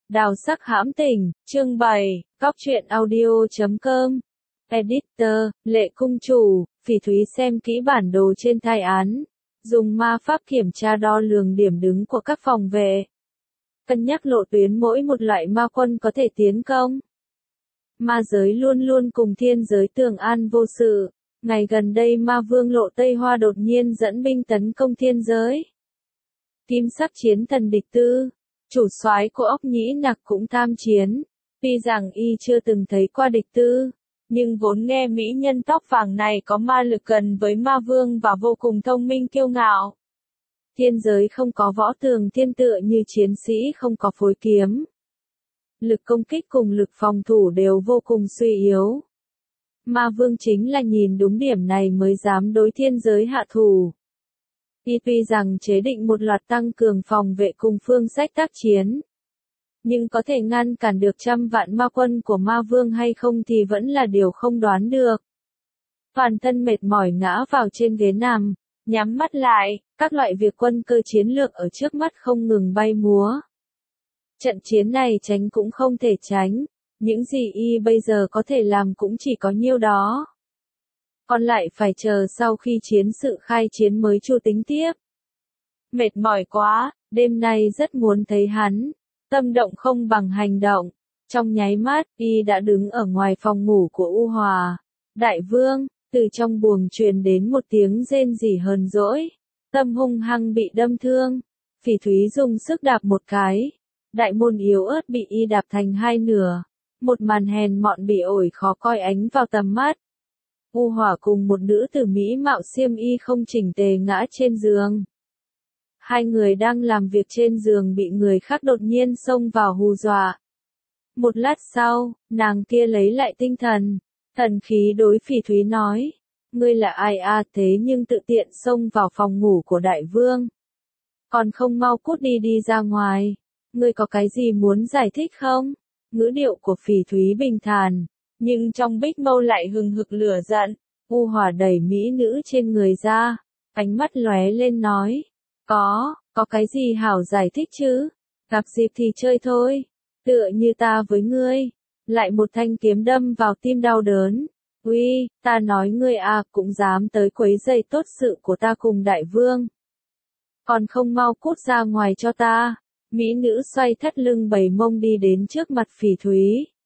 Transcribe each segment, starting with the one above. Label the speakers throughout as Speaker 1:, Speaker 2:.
Speaker 1: Đào sắc hãm tình, chương 7, Cóc truyện audio.com. Editor, Lệ Cung Chủ, Phỉ Thúy xem kỹ bản đồ trên thai án. Dùng ma pháp kiểm tra đo lường điểm đứng của các phòng vệ. Cân nhắc lộ tuyến mỗi một loại ma quân có thể tiến công. Ma giới luôn luôn cùng thiên giới tường an vô sự. Ngày gần đây ma vương Lộ Tây Hoa đột nhiên dẫn binh tấn công thiên giới. Kim sắc chiến thần địch tư, chủ soái của ốc nhĩ nặc cũng tham chiến. Tuy rằng y chưa từng thấy qua địch tư, nhưng vốn nghe mỹ nhân tóc vàng này có ma lực gần với ma vương và vô cùng thông minh kiêu ngạo. Thiên giới không có võ tường thiên tựa như chiến sĩ không có phối kiếm. Lực công kích cùng lực phòng thủ đều vô cùng suy yếu. Ma vương chính là nhìn đúng điểm này mới dám đối thiên giới hạ thủ. Y tuy rằng chế định một loạt tăng cường phòng vệ cùng phương sách tác chiến, nhưng có thể ngăn cản được trăm vạn ma quân của ma vương hay không thì vẫn là điều không đoán được. Toàn thân mệt mỏi ngã vào trên ghế nằm, nhắm mắt lại, các loại việc quân cơ chiến lược ở trước mắt không ngừng bay múa. Trận chiến này tránh cũng không thể tránh, những gì y bây giờ có thể làm cũng chỉ có nhiêu đó. Còn lại phải chờ sau khi chiến sự khai chiến mới chu tính tiếp. Mệt mỏi quá, đêm nay rất muốn thấy hắn. Tâm động không bằng hành động. Trong nháy mắt, y đã đứng ở ngoài phòng ngủ của U Hòa. Đại vương, từ trong buồng truyền đến một tiếng rên rỉ hờn dỗi. Tâm hung hăng bị đâm thương. Phỉ Thúy dùng sức đạp một cái. Đại môn yếu ớt bị y đạp thành hai nửa. Một màn hèn mọn bị ổi khó coi ánh vào tầm mắt. U Hỏa cùng một nữ tử mỹ mạo xiêm y không chỉnh tề ngã trên giường. Hai người đang làm việc trên giường bị người khác đột nhiên xông vào hù dọa. Một lát sau, nàng kia lấy lại tinh thần, thần khí đối Phỉ Thúy nói, ngươi là ai à thế nhưng tự tiện xông vào phòng ngủ của đại vương. Còn không mau cút đi ra ngoài, ngươi có cái gì muốn giải thích không? Ngữ điệu của Phỉ Thúy bình thản, nhưng trong bích mâu lại hừng hực lửa giận. U Hỏa đẩy mỹ nữ trên người ra, ánh mắt lóe lên nói, có cái gì hảo giải thích chứ, gặp dịp thì chơi thôi, tựa như ta với ngươi, lại một thanh kiếm đâm vào tim đau đớn. Uy, ta nói ngươi à cũng dám tới quấy rầy tốt sự của ta cùng đại vương. Còn không mau cút ra ngoài cho ta. Mỹ nữ xoay thắt lưng bầy mông đi đến trước mặt Phỉ Thúy.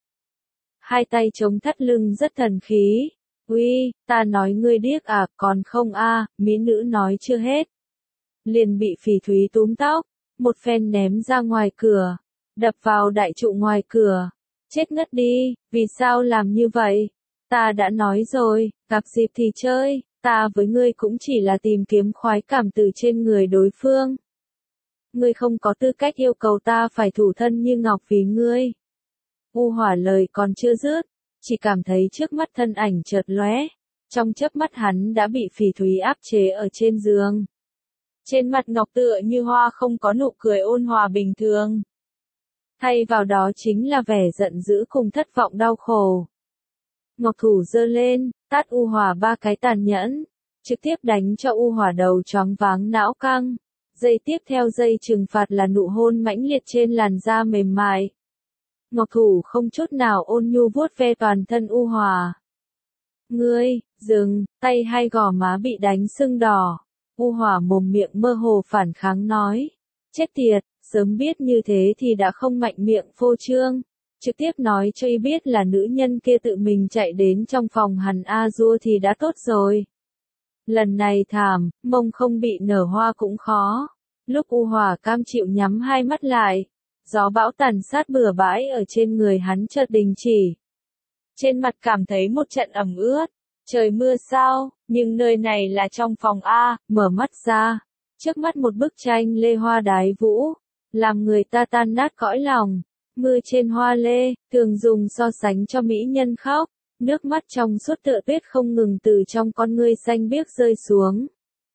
Speaker 1: Hai tay chống thắt lưng rất thần khí. Uy, ta nói ngươi điếc à, còn không a, mỹ nữ nói chưa hết. Liền bị Phỉ Thúy túm tóc, một phen ném ra ngoài cửa, đập vào đại trụ ngoài cửa. Chết ngất đi, vì sao làm như vậy? Ta đã nói rồi, gặp dịp thì chơi, ta với ngươi cũng chỉ là tìm kiếm khoái cảm từ trên người đối phương. Ngươi không có tư cách yêu cầu ta phải thủ thân như ngọc vì ngươi. U Hỏa lời còn chưa dứt, chỉ cảm thấy trước mắt thân ảnh chợt lóe, trong chớp mắt hắn đã bị Phỉ Thúy áp chế ở trên giường. Trên mặt ngọc tựa như hoa không có nụ cười ôn hòa bình thường. Thay vào đó chính là vẻ giận dữ cùng thất vọng đau khổ. Ngọc thủ giơ lên, tát U Hỏa ba cái tàn nhẫn, trực tiếp đánh cho U Hỏa đầu choáng váng não căng. Giây tiếp theo giây trừng phạt là nụ hôn mãnh liệt trên làn da mềm mại. Ngọc thủ không chút nào ôn nhu vuốt ve toàn thân U Hỏa. Ngươi, dừng, tay hai gò má bị đánh sưng đỏ. U Hỏa mồm miệng mơ hồ phản kháng nói. Chết tiệt, sớm biết như thế thì đã không mạnh miệng phô trương. Trực tiếp nói cho y biết là nữ nhân kia tự mình chạy đến trong phòng hắn A-dua thì đã tốt rồi. Lần này thảm, mông không bị nở hoa cũng khó. Lúc U Hỏa cam chịu nhắm hai mắt lại, gió bão tàn sát bừa bãi ở trên người hắn chợt đình chỉ. Trên mặt cảm thấy một trận ẩm ướt, trời mưa sao, nhưng nơi này là trong phòng A, mở mắt ra. Trước mắt một bức tranh lê hoa đái vũ, làm người ta tan nát cõi lòng. Mưa trên hoa lê, thường dùng so sánh cho mỹ nhân khóc. Nước mắt trong suốt tựa tuyết không ngừng từ trong con ngươi xanh biếc rơi xuống.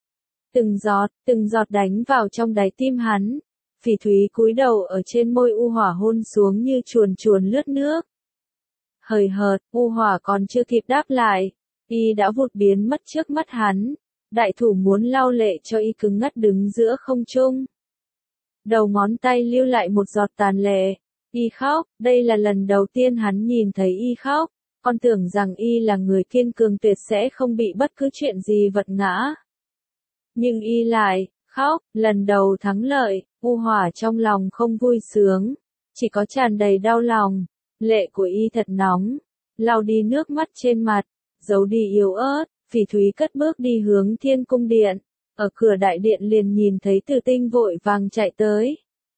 Speaker 1: Từng giọt đánh vào trong đáy tim hắn. Phỉ Thúy cúi đầu ở trên môi U Hỏa hôn xuống như chuồn chuồn lướt nước. Hời hợt, U Hỏa còn chưa kịp đáp lại, y đã vụt biến mất trước mắt hắn. Đại thủ muốn lau lệ cho y cứng ngắt đứng giữa không trung. Đầu ngón tay lưu lại một giọt tàn lệ, Y khóc, đây là lần đầu tiên hắn nhìn thấy Y khóc, con tưởng rằng Y là người kiên cường tuyệt sẽ không bị bất cứ chuyện gì vật ngã. Nhưng Y lại, khóc, lần đầu thắng lợi, U Hỏa trong lòng không vui sướng, chỉ có tràn đầy đau lòng, lệ của Y thật nóng, lau đi nước mắt trên mặt, giấu đi yếu ớt, Phỉ Thúy cất bước đi hướng Thiên Cung Điện, ở cửa đại điện liền nhìn thấy Tử Tinh vội vàng chạy tới.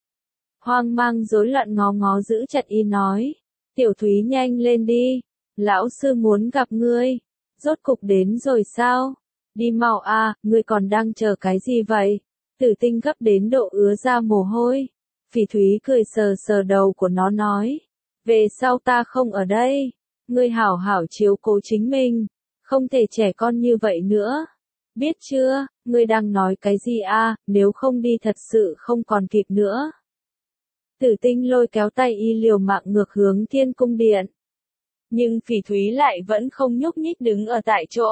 Speaker 1: Hoang mang rối loạn ngó ngó giữ chặt Y nói, Tiểu Thúy nhanh lên đi, lão sư muốn gặp ngươi, rốt cục đến rồi sao? Đi mau à, ngươi còn đang chờ cái gì vậy? Tử Tinh gấp đến độ ứa ra mồ hôi. Phỉ Thúy cười sờ sờ đầu của nó nói, về sau ta không ở đây, ngươi hảo hảo chiếu cố chính mình, không thể trẻ con như vậy nữa. Biết chưa, ngươi đang nói cái gì à, nếu không đi thật sự không còn kịp nữa. Tử Tinh lôi kéo tay Y liều mạng ngược hướng Thiên Cung Điện. Nhưng Phỉ Thúy lại vẫn không nhúc nhích đứng ở tại chỗ.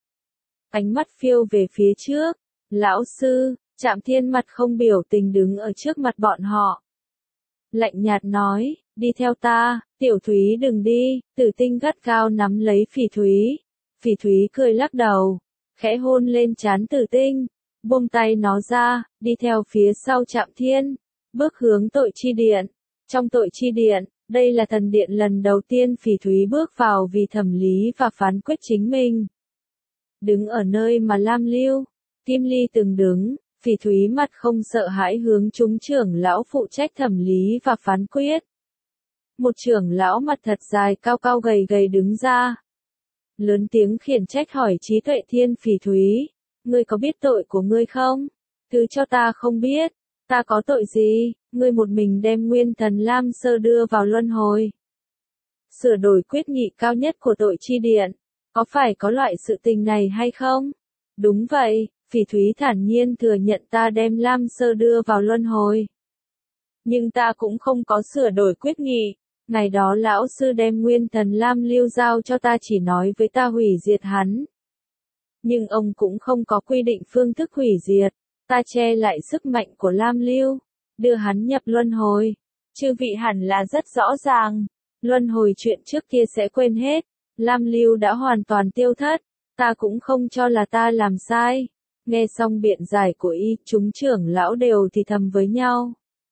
Speaker 1: Ánh mắt phiêu về phía trước, lão sư, Trạm Thiên mặt không biểu tình đứng ở trước mặt bọn họ. Lạnh nhạt nói, đi theo ta, Tiểu Thúy đừng đi, Tử Tinh gắt gao nắm lấy Phỉ Thúy. Phỉ Thúy cười lắc đầu, khẽ hôn lên trán Tử Tinh, buông tay nó ra, đi theo phía sau Trạm Thiên, bước hướng tội chi điện. Trong tội chi điện, đây là thần điện lần đầu tiên Phỉ Thúy bước vào vì thẩm lý và phán quyết chính mình. Đứng ở nơi mà Lam Lưu, Kim Ly từng đứng, Phỉ Thúy mặt không sợ hãi hướng chúng trưởng lão phụ trách thẩm lý và phán quyết. Một trưởng lão mặt thật dài cao cao gầy gầy đứng ra. Lớn tiếng khiển trách hỏi Trí Tuệ Thiên Phỉ Thúy, ngươi có biết tội của ngươi không? Thứ cho ta không biết, ta có tội gì, ngươi một mình đem nguyên thần Lam Sơ đưa vào luân hồi. Sửa đổi quyết nghị cao nhất của tội chi điện, có phải có loại sự tình này hay không? Đúng vậy, Phỉ Thúy thản nhiên thừa nhận ta đem Lam Sơ đưa vào luân hồi. Nhưng ta cũng không có sửa đổi quyết nghị. Ngày đó lão sư đem nguyên thần Lam Lưu giao cho ta chỉ nói với ta hủy diệt hắn. Nhưng ông cũng không có quy định phương thức hủy diệt, ta che lại sức mạnh của Lam Lưu, đưa hắn nhập luân hồi. Chư vị hẳn là rất rõ ràng, luân hồi chuyện trước kia sẽ quên hết, Lam Lưu đã hoàn toàn tiêu thất, ta cũng không cho là ta làm sai. Nghe xong biện giải của Y, chúng trưởng lão đều thì thầm với nhau.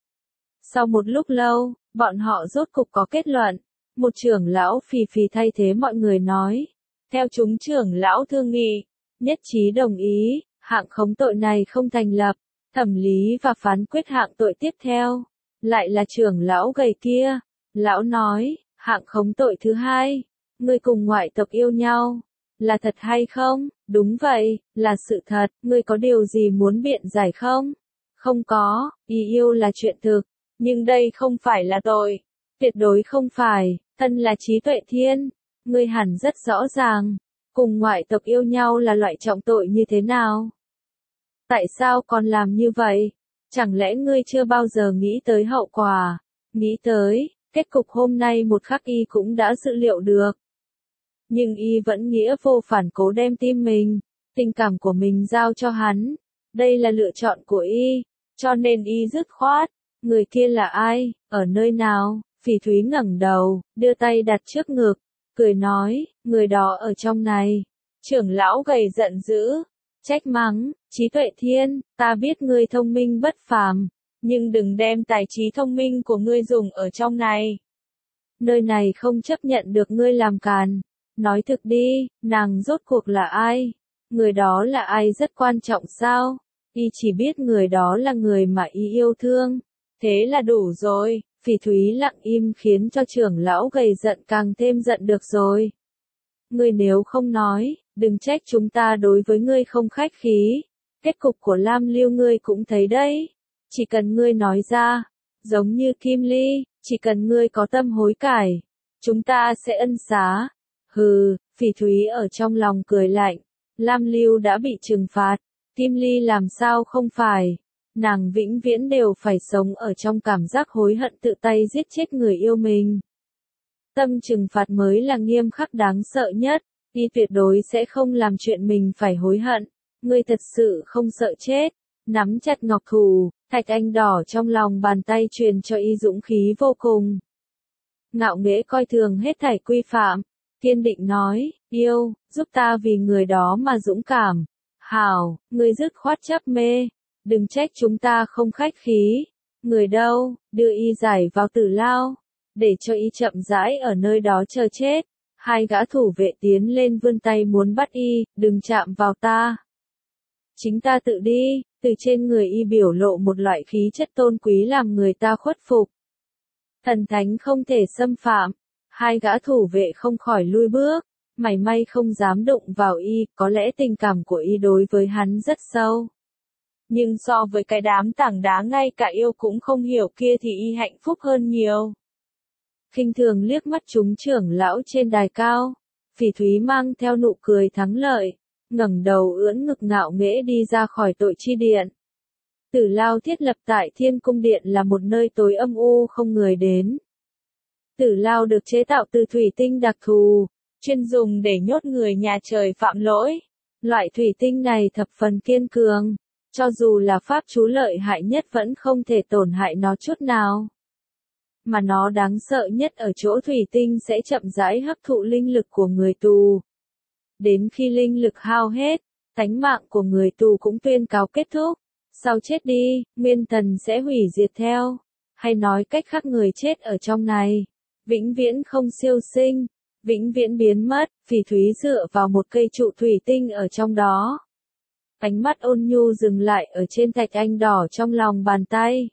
Speaker 1: Sau một lúc lâu, bọn họ rốt cục có kết luận. Một trưởng lão phì phì thay thế mọi người nói. Theo chúng trưởng lão thương nghị, nhất trí đồng ý, hạng khống tội này không thành lập, thẩm lý và phán quyết hạng tội tiếp theo. Lại là trưởng lão gầy kia. Lão nói, hạng khống tội thứ hai, ngươi cùng ngoại tộc yêu nhau. Là thật hay không? Đúng vậy, là sự thật, ngươi có điều gì muốn biện giải không? Không có, ý yêu là chuyện thực. Nhưng đây không phải là tội. Tuyệt đối không phải, thân là Trí Tuệ Thiên. Ngươi hẳn rất rõ ràng. Cùng ngoại tộc yêu nhau là loại trọng tội như thế nào? Tại sao còn làm như vậy? Chẳng lẽ ngươi chưa bao giờ nghĩ tới hậu quả? Nghĩ tới, kết cục hôm nay một khắc Y cũng đã dự liệu được. Nhưng Y vẫn nghĩa vô phản cố đem tim mình, tình cảm của mình giao cho hắn. Đây là lựa chọn của Y, cho nên Y dứt khoát. Người kia là ai, ở nơi nào? Phỉ Thúy ngẩng đầu, đưa tay đặt trước ngực, cười nói, người đó ở trong này. Trưởng lão gầy giận dữ, trách mắng, Trí Tuệ Thiên, ta biết ngươi thông minh bất phàm, nhưng đừng đem tài trí thông minh của ngươi dùng ở trong này. Nơi này không chấp nhận được ngươi làm càn. Nói thực đi, nàng rốt cuộc là ai? Người đó là ai rất quan trọng sao? Y chỉ biết người đó là người mà Y yêu thương. Thế là đủ rồi, Phỉ Thúy lặng im khiến cho trưởng lão gầy giận càng thêm giận được rồi. Ngươi nếu không nói, đừng trách chúng ta đối với ngươi không khách khí. Kết cục của Lam Lưu ngươi cũng thấy đấy. Chỉ cần ngươi nói ra, giống như Kim Ly, chỉ cần ngươi có tâm hối cải, chúng ta sẽ ân xá. Hừ, Phỉ Thúy ở trong lòng cười lạnh. Lam Lưu đã bị trừng phạt, Kim Ly làm sao không phải. Nàng vĩnh viễn đều phải sống ở trong cảm giác hối hận tự tay giết chết người yêu mình. Tâm trừng phạt mới là nghiêm khắc đáng sợ nhất, Y tuyệt đối sẽ không làm chuyện mình phải hối hận. Ngươi thật sự không sợ chết, nắm chặt ngọc thủ, Thạch anh đỏ trong lòng bàn tay truyền cho y dũng khí vô cùng. Ngạo nghễ coi thường hết thảy quy phạm, kiên định nói, yêu, giúp ta vì người đó mà dũng cảm. Hảo, ngươi dứt khoát chấp mê, đừng trách chúng ta không khách khí. Người đâu, đưa y giải vào tử lao, để cho y chậm rãi ở nơi đó chờ chết. Hai gã thủ vệ tiến lên vươn tay muốn bắt y, đừng chạm vào ta. Chính ta tự đi, từ trên người y biểu lộ một loại khí chất tôn quý làm người ta khuất phục. Thần thánh không thể xâm phạm, hai gã thủ vệ không khỏi lui bước, mảy may không dám đụng vào y, có lẽ tình cảm của y đối với hắn rất sâu. Nhưng so với cái đám tảng đá ngay cả yêu cũng không hiểu kia thì y hạnh phúc hơn nhiều. Khinh thường liếc mắt chúng trưởng lão trên đài cao, Phỉ Thúy mang theo nụ cười thắng lợi, ngẩng đầu ưỡn ngực ngạo nghễ đi ra khỏi tội chi điện. Tử lao thiết lập tại Thiên Cung Điện là một nơi tối âm u không người đến. Tử lao được chế tạo từ thủy tinh đặc thù, chuyên dùng để nhốt người nhà trời phạm lỗi. Loại thủy tinh này thập phần kiên cường, cho dù là pháp chú lợi hại nhất vẫn không thể tổn hại nó chút nào. Mà nó đáng sợ nhất ở chỗ thủy tinh sẽ chậm rãi hấp thụ linh lực của người tù. Đến khi linh lực hao hết, tánh mạng của người tù cũng tuyên cáo kết thúc. Sau chết đi, nguyên thần sẽ hủy diệt theo. Hay nói cách khác người chết ở trong này, vĩnh viễn không siêu sinh, vĩnh viễn biến mất. Phỉ Thúy dựa vào một cây trụ thủy tinh ở trong đó. Ánh mắt ôn nhu dừng lại ở trên thạch anh đỏ trong lòng bàn tay.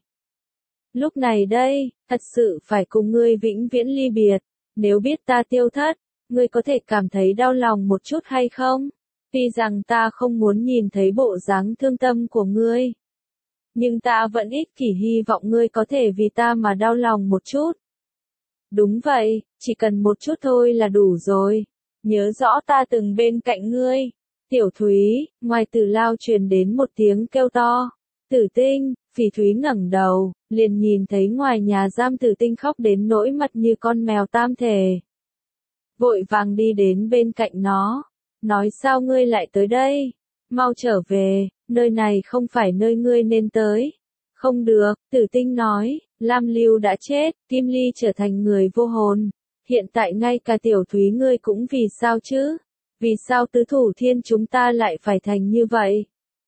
Speaker 1: Lúc này đây, thật sự phải cùng ngươi vĩnh viễn ly biệt. Nếu biết ta tiêu thất, ngươi có thể cảm thấy đau lòng một chút hay không? Tuy rằng ta không muốn nhìn thấy bộ dáng thương tâm của ngươi, nhưng ta vẫn ích kỷ hy vọng ngươi có thể vì ta mà đau lòng một chút. Đúng vậy, chỉ cần một chút thôi là đủ rồi. Nhớ rõ ta từng bên cạnh ngươi. Tiểu Thúy, ngoài tử lao truyền đến một tiếng kêu to. Tử Tinh, Phỉ Thúy ngẩng đầu, liền nhìn thấy ngoài nhà giam Tử Tinh khóc đến nỗi mặt như con mèo tam thể. Vội vàng đi đến bên cạnh nó, nói sao ngươi lại tới đây? Mau trở về, nơi này không phải nơi ngươi nên tới. Không được, Tử Tinh nói, Lam Lưu đã chết, Kim Ly trở thành người vô hồn. Hiện tại ngay cả Tiểu Thúy ngươi cũng vì sao chứ? Vì sao tứ thủ thiên chúng ta lại phải thành như vậy?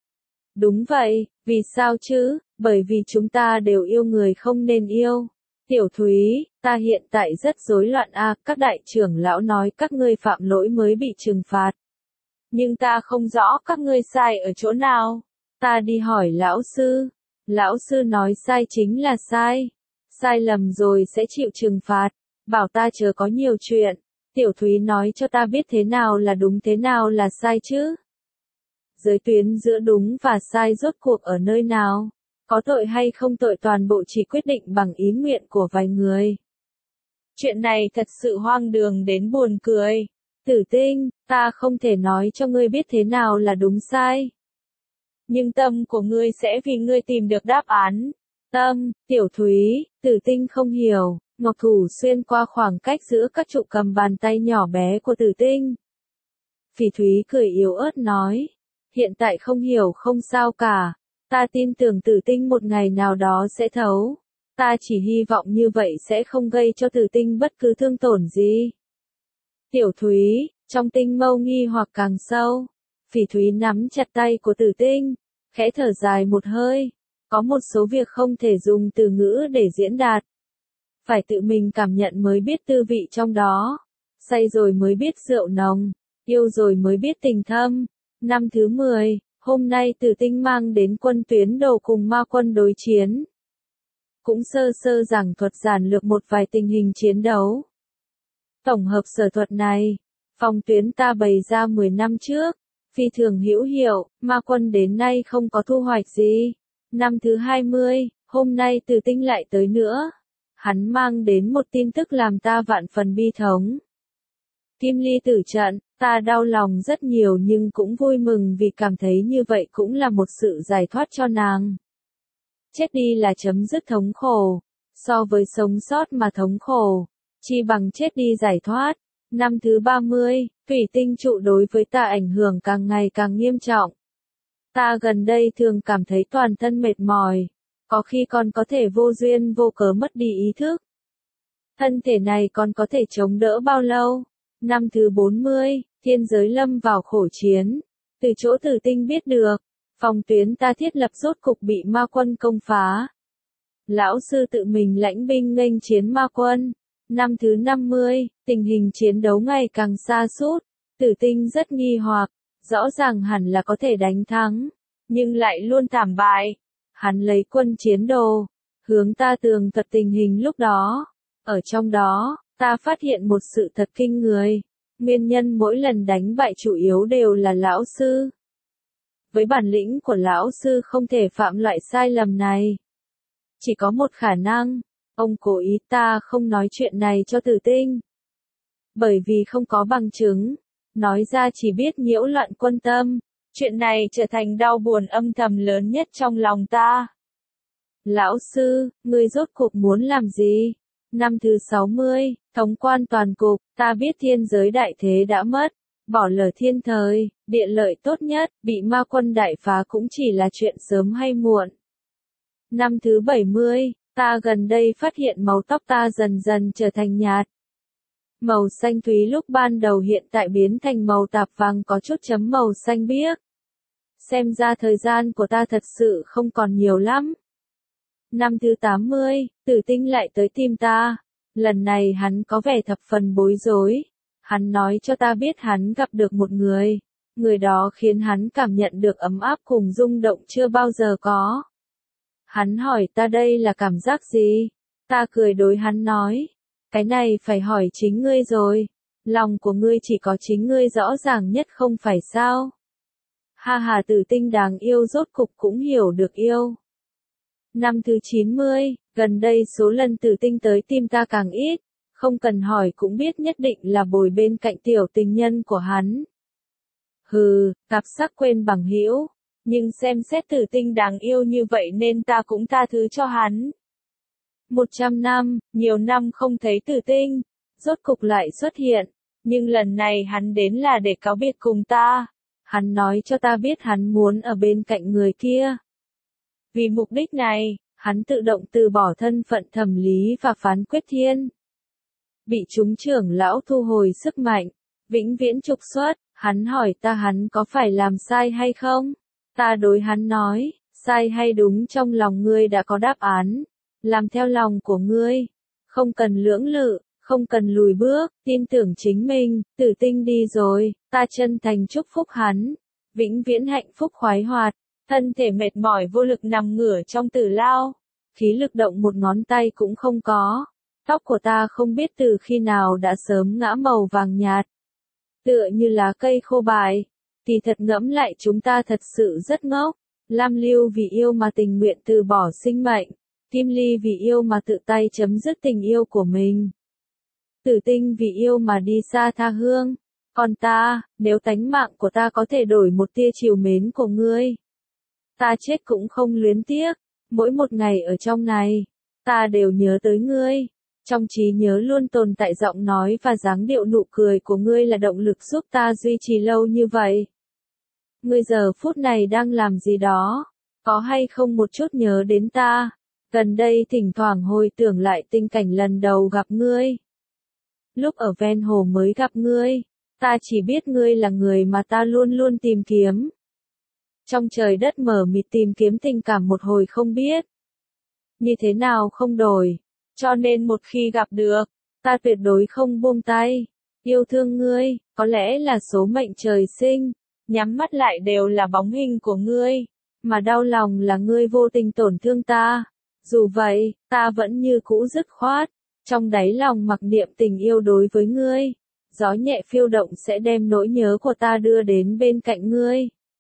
Speaker 1: Đúng vậy, vì sao chứ? Bởi vì chúng ta đều yêu người không nên yêu. Tiểu Thúy, ta hiện tại rất rối loạn các đại trưởng lão nói các ngươi phạm lỗi mới bị trừng phạt. Nhưng ta không rõ các ngươi sai ở chỗ nào. Ta đi hỏi lão sư. Lão sư nói sai chính là sai. Sai lầm rồi sẽ chịu trừng phạt. Bảo ta chờ có nhiều chuyện. Tiểu Thúy nói cho ta biết thế nào là đúng thế nào là sai chứ. Giới tuyến giữa đúng và sai rốt cuộc ở nơi nào? Có tội hay không tội toàn bộ chỉ quyết định bằng ý nguyện của vài người. Chuyện này thật sự hoang đường đến buồn cười. Tử Tinh, ta không thể nói cho ngươi biết thế nào là đúng sai. Nhưng tâm của ngươi sẽ vì ngươi tìm được đáp án. Tâm, Tiểu Thúy, Tử Tinh không hiểu, ngọc thủ xuyên qua khoảng cách giữa các trụ cầm bàn tay nhỏ bé của Tử Tinh. Phỉ Thúy cười yếu ớt nói, hiện tại không hiểu không sao cả. Ta tin tưởng Tử Tinh một ngày nào đó sẽ thấu. Ta chỉ hy vọng như vậy sẽ không gây cho Tử Tinh bất cứ thương tổn gì. Tiểu Thúy, trong tinh mâu nghi hoặc càng sâu. Phỉ Thúy nắm chặt tay của Tử Tinh, khẽ thở dài một hơi. Có một số việc không thể dùng từ ngữ để diễn đạt. Phải tự mình cảm nhận mới biết tư vị trong đó. Say rồi mới biết rượu nồng. Yêu rồi mới biết tình thâm. Năm thứ 10. Hôm nay Tử Tinh mang đến quân tuyến đầu cùng ma quân đối chiến. Cũng sơ sơ giảng thuật giản lược một vài tình hình chiến đấu. Tổng hợp sở thuật này, phòng tuyến ta bày ra 10 năm trước, phi thường hữu hiệu, ma quân đến nay không có thu hoạch gì. Năm thứ 20, hôm nay Tử Tinh lại tới nữa. Hắn mang đến một tin tức làm ta vạn phần bi thống. Kim Ly tử trận, ta đau lòng rất nhiều nhưng cũng vui mừng vì cảm thấy như vậy cũng là một sự giải thoát cho nàng. Chết đi là chấm dứt thống khổ, so với sống sót mà thống khổ, chi bằng chết đi giải thoát. Năm thứ 30, thủy tinh trụ đối với ta ảnh hưởng càng ngày càng nghiêm trọng. Ta gần đây thường cảm thấy toàn thân mệt mỏi, Có khi còn có thể vô duyên vô cớ mất đi ý thức. Thân thể này còn có thể chống đỡ bao lâu? Năm thứ 40, thiên giới lâm vào khổ chiến. Từ chỗ Tử Tinh biết được, phòng tuyến ta thiết lập rốt cục bị ma quân công phá. Lão sư tự mình lãnh binh nghênh chiến ma quân. Năm thứ 50, tình hình chiến đấu ngày càng sa sút. Tử Tinh rất nghi hoặc, rõ ràng hẳn là có thể đánh thắng, nhưng lại luôn thảm bại. Hắn lấy quân chiến đồ, hướng ta tường thuật tình hình lúc đó. Ở trong đó, ta phát hiện một sự thật kinh người. Nguyên nhân mỗi lần đánh bại chủ yếu đều là lão sư. Với bản lĩnh của lão sư không thể phạm loại sai lầm này. Chỉ có một khả năng, ông cố ý ta không nói chuyện này cho Tử Tinh. Bởi vì không có bằng chứng, nói ra chỉ biết nhiễu loạn quân tâm. Chuyện này trở thành đau buồn âm thầm lớn nhất trong lòng ta. Lão sư, ngươi rốt cuộc muốn làm gì? Năm thứ 60, thống quan toàn cục, ta biết thiên giới đại thế đã mất. Bỏ lỡ thiên thời, địa lợi tốt nhất, bị ma quân đại phá cũng chỉ là chuyện sớm hay muộn. Năm thứ 70, ta gần đây phát hiện màu tóc ta dần dần trở thành nhạt. Màu xanh thúy lúc ban đầu hiện tại biến thành màu tạp vàng có chút chấm màu xanh biếc. Xem ra thời gian của ta thật sự không còn nhiều lắm. Năm thứ 80, Tử Tinh lại tới tìm ta. Lần này hắn có vẻ thập phần bối rối. Hắn nói cho ta biết hắn gặp được một người. Người đó khiến hắn cảm nhận được ấm áp cùng rung động chưa bao giờ có. Hắn hỏi ta đây là cảm giác gì? Ta cười đối hắn nói. Cái này phải hỏi chính ngươi rồi. Lòng của ngươi chỉ có chính ngươi rõ ràng nhất không phải sao? Ha ha, Tử Tinh đáng yêu rốt cục cũng hiểu được yêu. Năm thứ 90, gần đây số lần Tử Tinh tới tìm ta càng ít, không cần hỏi cũng biết nhất định là bồi bên cạnh tiểu tình nhân của hắn. Hừ, cặp sắc quên bằng hữu, nhưng xem xét Tử Tinh đáng yêu như vậy nên ta cũng tha thứ cho hắn. 100 năm, nhiều năm không thấy Tử Tinh, rốt cục lại xuất hiện, nhưng lần này hắn đến là để cáo biệt cùng ta. Hắn nói cho ta biết hắn muốn ở bên cạnh người kia. Vì mục đích này, hắn tự động từ bỏ thân phận thẩm lý và phán quyết thiên. Bị chúng trưởng lão thu hồi sức mạnh, vĩnh viễn trục xuất, hắn hỏi ta hắn có phải làm sai hay không? Ta đối hắn nói, sai hay đúng trong lòng ngươi đã có đáp án. Làm theo lòng của ngươi, không cần lưỡng lự, không cần lùi bước, tin tưởng chính mình. Tử Tinh đi rồi, ta chân thành chúc phúc hắn, vĩnh viễn hạnh phúc khoái hoạt. Thân thể mệt mỏi vô lực nằm ngửa trong tử lao, khí lực động một ngón tay cũng không có. Tóc của ta không biết từ khi nào đã sớm ngã màu vàng nhạt, tựa như lá cây khô bại. Kỳ thật ngẫm lại chúng ta thật sự rất ngốc. Lam Lưu vì yêu mà tình nguyện từ bỏ sinh mệnh, Kim Ly vì yêu mà tự tay chấm dứt tình yêu của mình, Tử Tinh vì yêu mà đi xa tha hương. Còn ta, nếu tánh mạng của ta có thể đổi một tia trìu mến của ngươi, ta chết cũng không luyến tiếc. Mỗi một ngày ở trong này, ta đều nhớ tới ngươi. Trong trí nhớ luôn tồn tại giọng nói và dáng điệu nụ cười của ngươi là động lực giúp ta duy trì lâu như vậy. Ngươi giờ phút này đang làm gì đó? Có hay không một chút nhớ đến ta? Gần đây thỉnh thoảng hồi tưởng lại tình cảnh lần đầu gặp ngươi. Lúc ở ven hồ mới gặp ngươi, ta chỉ biết ngươi là người mà ta luôn luôn tìm kiếm. Trong trời đất mờ mịt tìm kiếm tình cảm một hồi không biết như thế nào không đổi. Cho nên một khi gặp được, ta tuyệt đối không buông tay. Yêu thương ngươi, có lẽ là số mệnh trời sinh, nhắm mắt lại đều là bóng hình của ngươi, mà đau lòng là ngươi vô tình tổn thương ta. Dù vậy, ta vẫn như cũ dứt khoát, trong đáy lòng mặc niệm tình yêu đối với ngươi. Gió nhẹ phiêu động sẽ đem nỗi nhớ của ta đưa đến bên cạnh ngươi.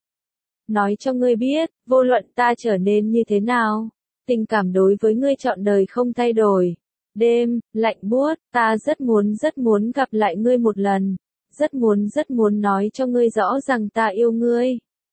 Speaker 1: Nói cho ngươi biết, vô luận ta trở nên như thế nào, tình cảm đối với ngươi trọn đời không thay đổi. Đêm, lạnh buốt, ta rất muốn gặp lại ngươi một lần. Rất muốn nói cho ngươi rõ rằng ta yêu ngươi.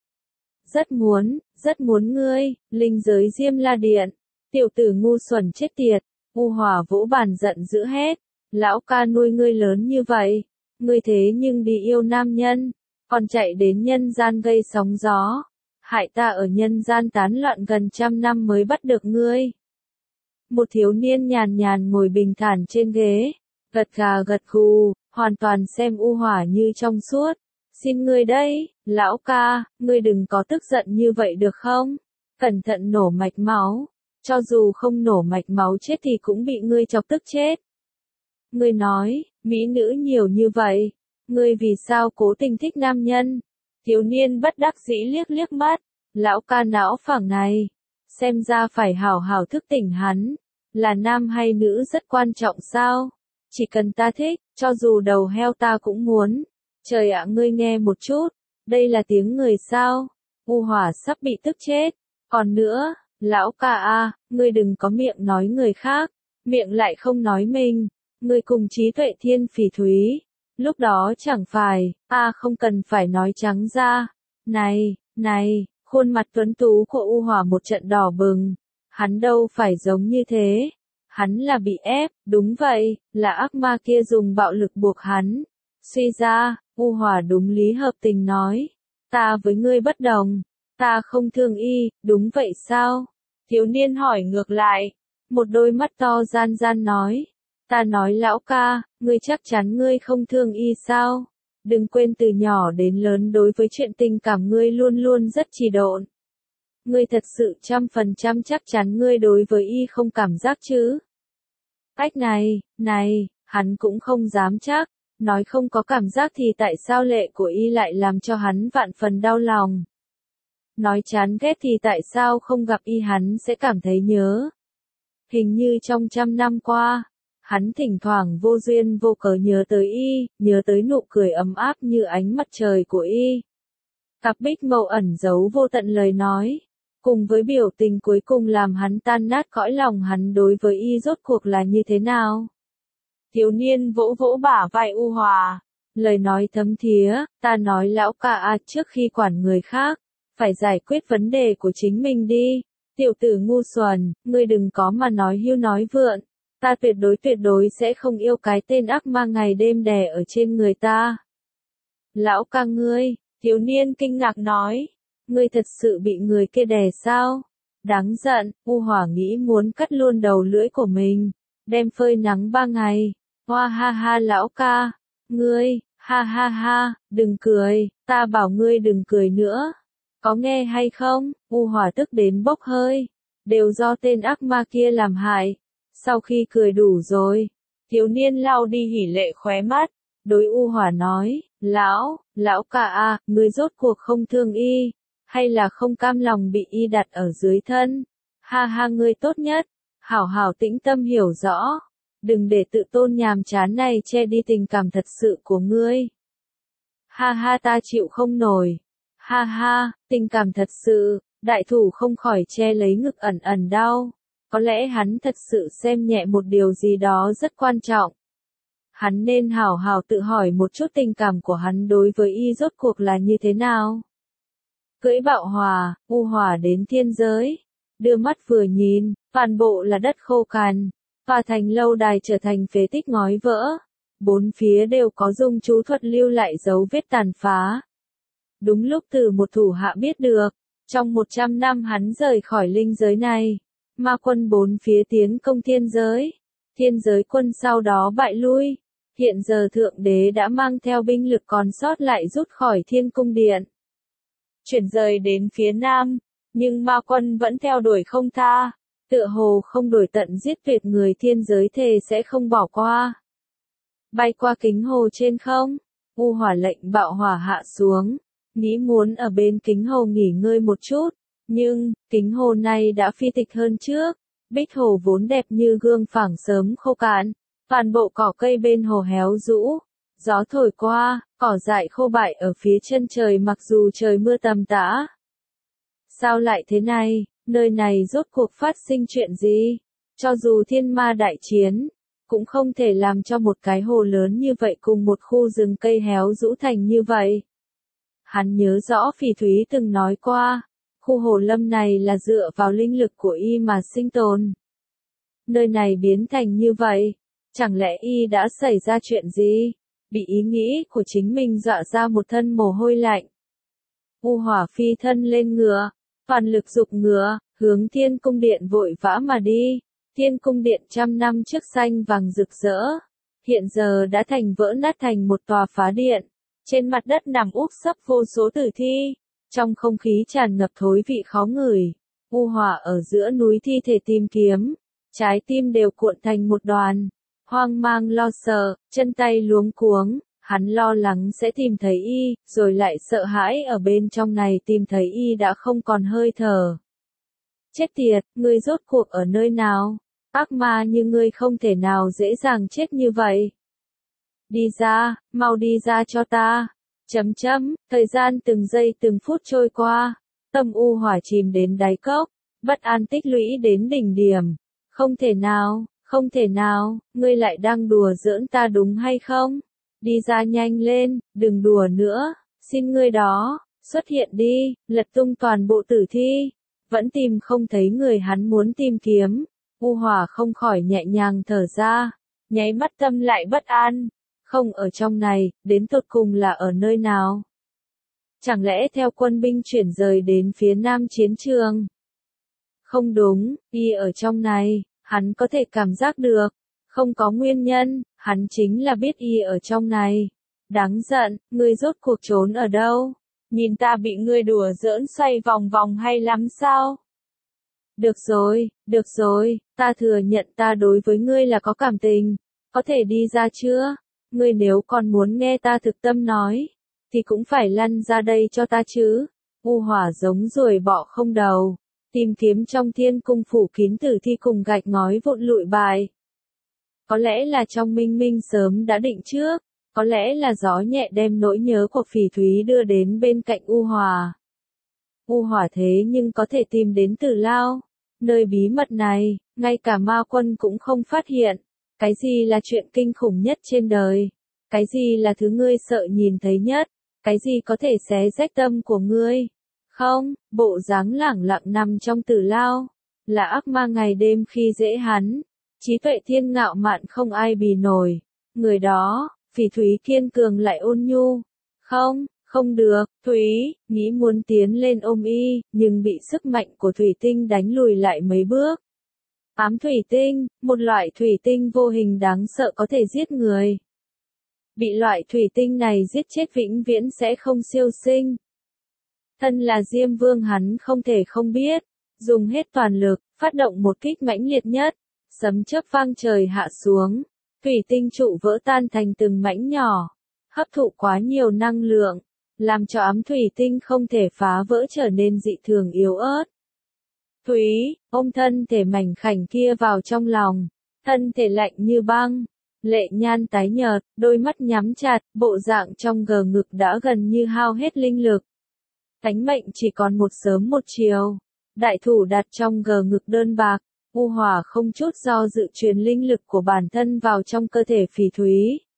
Speaker 1: Rất muốn ngươi, linh giới Diêm La Điện. Tiểu tử ngu xuẩn chết tiệt, U Hỏa vỗ bàn giận dữ hét. Lão ca nuôi ngươi lớn như vậy, ngươi thế nhưng đi yêu nam nhân, còn chạy đến nhân gian gây sóng gió. hại ta ở nhân gian tán loạn gần 100 năm mới bắt được ngươi. Một thiếu niên nhàn nhàn ngồi bình thản trên ghế, gật gà gật gù, hoàn toàn xem U Hỏa như trong suốt. Xin ngươi đây, lão ca, ngươi đừng có tức giận như vậy được không? Cẩn thận nổ mạch máu. Cho dù không nổ mạch máu chết thì cũng bị ngươi chọc tức chết. Ngươi nói, mỹ nữ nhiều như vậy, ngươi vì sao cố tình thích nam nhân? Thiếu niên bất đắc dĩ liếc liếc mắt, lão ca não phẳng này, xem ra phải hảo hảo thức tỉnh hắn, là nam hay nữ rất quan trọng sao? Chỉ cần ta thích, cho dù đầu heo ta cũng muốn. Trời ạ, ngươi nghe một chút, đây là tiếng người sao? U Hỏa sắp bị tức chết. Còn nữa, lão ca a, ngươi đừng có miệng nói người khác, miệng lại không nói mình, ngươi cùng trí tuệ thiên phỉ thúy. Lúc đó chẳng phải, không cần phải nói trắng ra. Này, khuôn mặt tuấn tú của U Hỏa một trận đỏ bừng. Hắn đâu phải giống như thế. Hắn là bị ép, đúng vậy, là ác ma kia dùng bạo lực buộc hắn. Suy ra, U Hỏa đúng lý hợp tình nói. Ta với ngươi bất đồng. Ta không thương y, đúng vậy sao? Thiếu niên hỏi ngược lại. Một đôi mắt to gian gian nói. Ta nói lão ca, ngươi chắc chắn ngươi không thương y sao? Đừng quên từ nhỏ đến lớn đối với chuyện tình cảm ngươi luôn luôn rất trì độn. Ngươi thật sự 100% chắc chắn ngươi đối với y không cảm giác chứ? Ách này, hắn cũng không dám chắc. Nói không có cảm giác thì tại sao lệ của y lại làm cho hắn vạn phần đau lòng? Nói chán ghét thì tại sao không gặp y hắn sẽ cảm thấy nhớ? Hình như trong 100 năm qua, hắn thỉnh thoảng vô duyên vô cớ nhớ tới y, nhớ tới nụ cười ấm áp như ánh mặt trời của y. Cặp bích màu ẩn giấu vô tận lời nói, cùng với biểu tình cuối cùng làm hắn tan nát cõi lòng hắn đối với y rốt cuộc là như thế nào? Thiếu niên vỗ vỗ bả vai U Hỏa, lời nói thấm thía, ta nói lão ca trước khi quản người khác, phải giải quyết vấn đề của chính mình đi. Tiểu tử ngu xuẩn, ngươi đừng có mà nói hưu nói vượn, ta tuyệt đối sẽ không yêu cái tên ác ma ngày đêm đè ở trên người ta. Lão ca ngươi, thiếu niên kinh ngạc nói, ngươi thật sự bị người kia đè sao? Đáng giận, U Hỏa nghĩ muốn cắt luôn đầu lưỡi của mình, đem phơi nắng 3 ngày. Hoa ha ha lão ca, ngươi, ha, đừng cười, ta bảo ngươi đừng cười nữa. Có nghe hay không? U Hỏa tức đến bốc hơi, đều do tên ác ma kia làm hại. Sau khi cười đủ rồi, thiếu niên lau đi hỉ lệ khóe mắt, đối U Hỏa nói, lão ca ngươi rốt cuộc không thương y, hay là không cam lòng bị y đặt ở dưới thân? Ha ngươi tốt nhất, hảo hảo tĩnh tâm hiểu rõ. Đừng để tự tôn nhàm chán này che đi tình cảm thật sự của ngươi. Ha ta chịu không nổi. Ha, tình cảm thật sự, đại thủ không khỏi che lấy ngực ẩn ẩn đau. Có lẽ hắn thật sự xem nhẹ một điều gì đó rất quan trọng. Hắn nên hảo hảo tự hỏi một chút tình cảm của hắn đối với y rốt cuộc là như thế nào. Cưỡi bạo hòa, U Hỏa đến thiên giới. Đưa mắt vừa nhìn, toàn bộ là đất khô cằn. Tòa thành lâu đài trở thành phế tích ngói vỡ. Bốn phía đều có dung chú thuật lưu lại dấu vết tàn phá. Đúng lúc từ một thủ hạ biết được, trong 100 năm hắn rời khỏi linh giới này, ma quân bốn phía tiến công thiên giới quân sau đó bại lui, hiện giờ thượng đế đã mang theo binh lực còn sót lại rút khỏi thiên cung điện. Chuyển rời đến phía nam, nhưng ma quân vẫn theo đuổi không tha, tựa hồ không đổi tận giết tuyệt người thiên giới thề sẽ không bỏ qua. Bay qua kính hồ trên không, U Hỏa lệnh bạo hỏa hạ xuống. Nghĩ muốn ở bên kính hồ nghỉ ngơi một chút, nhưng, kính hồ này đã phi tịch hơn trước, bích hồ vốn đẹp như gương phẳng sớm khô cạn, toàn bộ cỏ cây bên hồ héo rũ, gió thổi qua, cỏ dại khô bại ở phía chân trời mặc dù trời mưa tầm tã. Sao lại thế này, nơi này rốt cuộc phát sinh chuyện gì? Cho dù thiên ma đại chiến, cũng không thể làm cho một cái hồ lớn như vậy cùng một khu rừng cây héo rũ thành như vậy. Hắn nhớ rõ Phỉ Thúy từng nói qua, khu hồ lâm này là dựa vào linh lực của y mà sinh tồn. Nơi này biến thành như vậy, chẳng lẽ y đã xảy ra chuyện gì? Bị ý nghĩ của chính mình dọa ra một thân mồ hôi lạnh. U Hỏa phi thân lên ngựa, toàn lực giục ngựa, hướng Thiên Cung Điện vội vã mà đi. Thiên Cung Điện trăm năm trước xanh vàng rực rỡ, hiện giờ đã thành vỡ nát thành một tòa phá điện. Trên mặt đất nằm úp sấp vô số tử thi, trong không khí tràn ngập thối vị khó ngửi. U Hỏa ở giữa núi thi thể tìm kiếm, trái tim đều cuộn thành một đoàn, hoang mang lo sợ, chân tay luống cuống, hắn lo lắng sẽ tìm thấy y, rồi lại sợ hãi ở bên trong này tìm thấy y đã không còn hơi thở. Chết tiệt, ngươi rốt cuộc ở nơi nào? Ác ma như ngươi không thể nào dễ dàng chết như vậy. Đi ra, mau đi ra cho ta. Thời gian từng giây từng phút trôi qua, tâm U Hỏa chìm đến đáy cốc, bất an tích lũy đến đỉnh điểm. Không thể nào, ngươi lại đang đùa giỡn ta đúng hay không? Đi ra nhanh lên, đừng đùa nữa, xin ngươi đó, xuất hiện đi, lật tung toàn bộ tử thi. Vẫn tìm không thấy người hắn muốn tìm kiếm. U Hỏa không khỏi nhẹ nhàng thở ra, nháy mắt tâm lại bất an. Không ở trong này, đến tột cùng là ở nơi nào? Chẳng lẽ theo quân binh chuyển rời đến phía nam chiến trường? Không đúng, y ở trong này, hắn có thể cảm giác được. Không có nguyên nhân, hắn chính là biết y ở trong này. Đáng giận, ngươi rốt cuộc trốn ở đâu? Nhìn ta bị ngươi đùa giỡn xoay vòng vòng hay lắm sao? Được rồi, ta thừa nhận ta đối với ngươi là có cảm tình. Có thể đi ra chưa? Ngươi nếu còn muốn nghe ta thực tâm nói, thì cũng phải lăn ra đây cho ta chứ. U Hỏa giống ruồi bọ không đầu, tìm kiếm trong thiên cung phủ kín tử thi cùng gạch ngói vụn lụi bại. Có lẽ là trong minh minh sớm đã định trước, có lẽ là gió nhẹ đem nỗi nhớ của Phỉ Thúy đưa đến bên cạnh U Hỏa. U Hỏa thế nhưng có thể tìm đến Tử Lao, nơi bí mật này, ngay cả ma quân cũng không phát hiện. Cái gì là chuyện kinh khủng nhất trên đời? Cái gì là thứ ngươi sợ nhìn thấy nhất? Cái gì có thể xé rách tâm của ngươi? Không, bộ dáng lẳng lặng nằm trong Tử Lao, là ác ma ngày đêm khi dễ hắn. Trí tuệ thiên ngạo mạn không ai bì nổi. Người đó, Phỉ Thúy kiên cường lại ôn nhu. Không được, Thúy, nghĩ muốn tiến lên ôm y, nhưng bị sức mạnh của thủy tinh đánh lùi lại mấy bước. Ám thủy tinh, một loại thủy tinh vô hình đáng sợ có thể giết người. Bị loại thủy tinh này giết chết vĩnh viễn sẽ không siêu sinh. Thân là Diêm Vương hắn không thể không biết, dùng hết toàn lực, phát động một kích mãnh liệt nhất, sấm chớp vang trời hạ xuống, thủy tinh trụ vỡ tan thành từng mảnh nhỏ, hấp thụ quá nhiều năng lượng, làm cho ám thủy tinh không thể phá vỡ trở nên dị thường yếu ớt. Thúy, ôm thân thể mảnh khảnh kia vào trong lòng, thân thể lạnh như băng, lệ nhan tái nhợt, đôi mắt nhắm chặt, bộ dạng trong gờ ngực đã gần như hao hết linh lực. Tánh mệnh chỉ còn một sớm một chiều, đại thủ đặt trong gờ ngực đơn bạc, U Hỏa không chút do dự truyền linh lực của bản thân vào trong cơ thể Phỉ Thúy.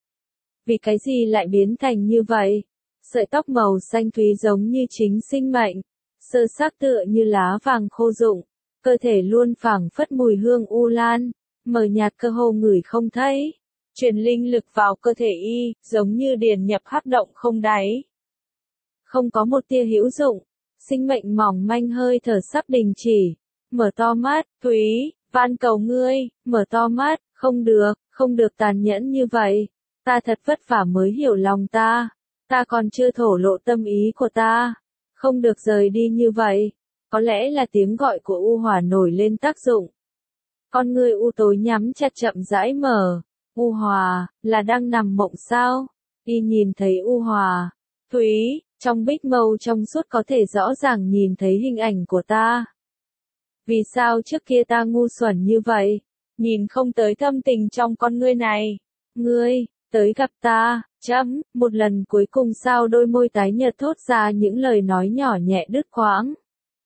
Speaker 1: Vì cái gì lại biến thành như vậy? Sợi tóc màu xanh thúy giống như chính sinh mệnh, sơ xác tựa như lá vàng khô rụng, cơ thể luôn phảng phất mùi hương u lan, mờ nhạt cơ hồ ngửi không thấy. Truyền linh lực vào cơ thể y, giống như điền nhập hắc động không đáy. Không có một tia hữu dụng, sinh mệnh mỏng manh hơi thở sắp đình chỉ. Mở to mắt, Thúy, van cầu ngươi, mở to mắt, không được tàn nhẫn như vậy. Ta thật vất vả mới hiểu lòng ta còn chưa thổ lộ tâm ý của ta. Không được rời đi như vậy. Có lẽ là tiếng gọi của U Hỏa nổi lên tác dụng. Con ngươi u tối nhắm chặt chậm rãi mở. U Hỏa, là đang nằm mộng sao? Y nhìn thấy U Hỏa. Thúy, trong bích mâu trong suốt có thể rõ ràng nhìn thấy hình ảnh của ta. Vì sao trước kia ta ngu xuẩn như vậy? Nhìn không tới thâm tình trong con ngươi này. Ngươi, tới gặp ta, một lần cuối cùng sao đôi môi tái nhợt thốt ra những lời nói nhỏ nhẹ đứt quãng.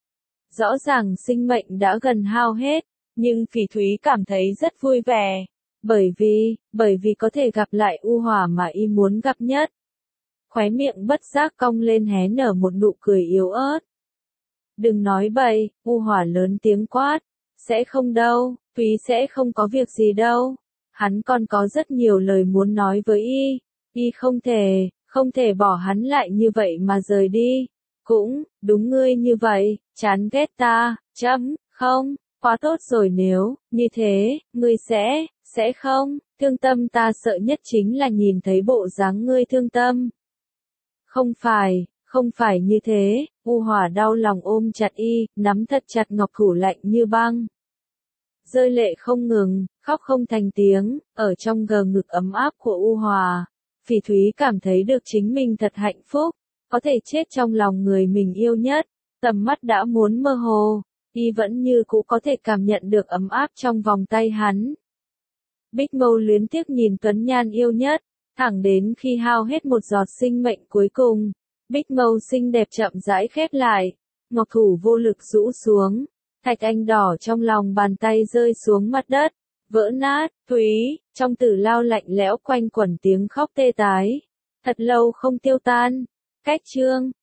Speaker 1: Rõ ràng sinh mệnh đã gần hao hết, nhưng Phỉ Thúy cảm thấy rất vui vẻ. Bởi vì có thể gặp lại U Hỏa mà y muốn gặp nhất. Khóe miệng bất giác cong lên hé nở một nụ cười yếu ớt. Đừng nói bậy, U Hỏa lớn tiếng quát. Sẽ không đâu, Thúy sẽ không có việc gì đâu. Hắn còn có rất nhiều lời muốn nói với y không thể bỏ hắn lại như vậy mà rời đi. Cũng, đúng ngươi như vậy, chán ghét ta, không, quá tốt rồi nếu, như thế, ngươi sẽ không, thương tâm ta sợ nhất chính là nhìn thấy bộ dáng ngươi thương tâm. Không phải như thế, U Hỏa đau lòng ôm chặt y, nắm thật chặt ngọc thủ lạnh như băng. Rơi lệ không ngừng, khóc không thành tiếng, ở trong gờ ngực ấm áp của U Hòa. Phỉ Thúy cảm thấy được chính mình thật hạnh phúc, có thể chết trong lòng người mình yêu nhất, tầm mắt đã muốn mơ hồ, y vẫn như cũ có thể cảm nhận được ấm áp trong vòng tay hắn. Bích Mâu luyến tiếc nhìn Tuấn Nhan yêu nhất, thẳng đến khi hao hết một giọt sinh mệnh cuối cùng, Bích Mâu xinh đẹp chậm rãi khép lại, ngọc thủ vô lực rũ xuống, thạch anh đỏ trong lòng bàn tay rơi xuống mặt đất, vỡ nát. Thúy, trong tử lao lạnh lẽo quanh quẩn tiếng khóc tê tái, thật lâu không tiêu tan. Cách chương